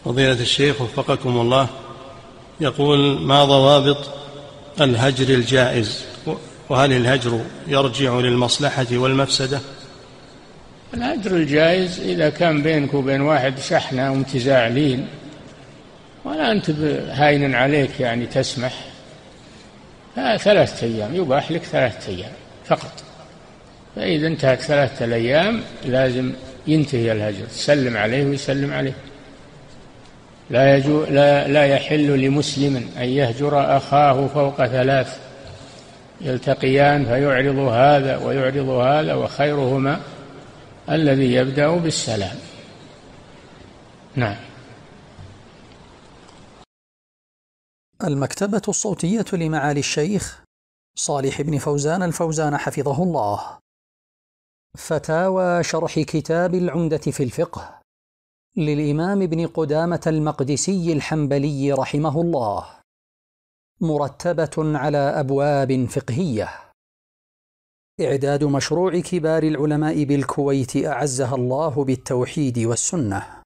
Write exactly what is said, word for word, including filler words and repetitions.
فضيلة الشيخ وفقكم الله، يقول: ما ضوابط الهجر الجائز؟ وهل الهجر يرجع للمصلحة والمفسدة؟ الهجر الجائز إذا كان بينك وبين واحد شحنة ومتزاعلين ولا أنت هاين عليك يعني تسمح، ثلاثة أيام يباح لك، ثلاثة أيام فقط. فإذا انتهت ثلاثة الأيام لازم ينتهي الهجر، تسلم عليه ويسلم عليه. لا, يجو لا, لا يحل لمسلم أن يهجر أخاه فوق ثلاث، يلتقيان فيعرض هذا ويعرض هذا، وخيرهما الذي يبدأ بالسلام. نعم. المكتبة الصوتية لمعالي الشيخ صالح بن فوزان الفوزان حفظه الله. فتاوى شرح كتاب العمدة في الفقه للإمام ابن قدامة المقدسي الحنبلي رحمه الله، مرتبة على أبواب فقهية. إعداد مشروع كبار العلماء بالكويت أعزها الله بالتوحيد والسنة.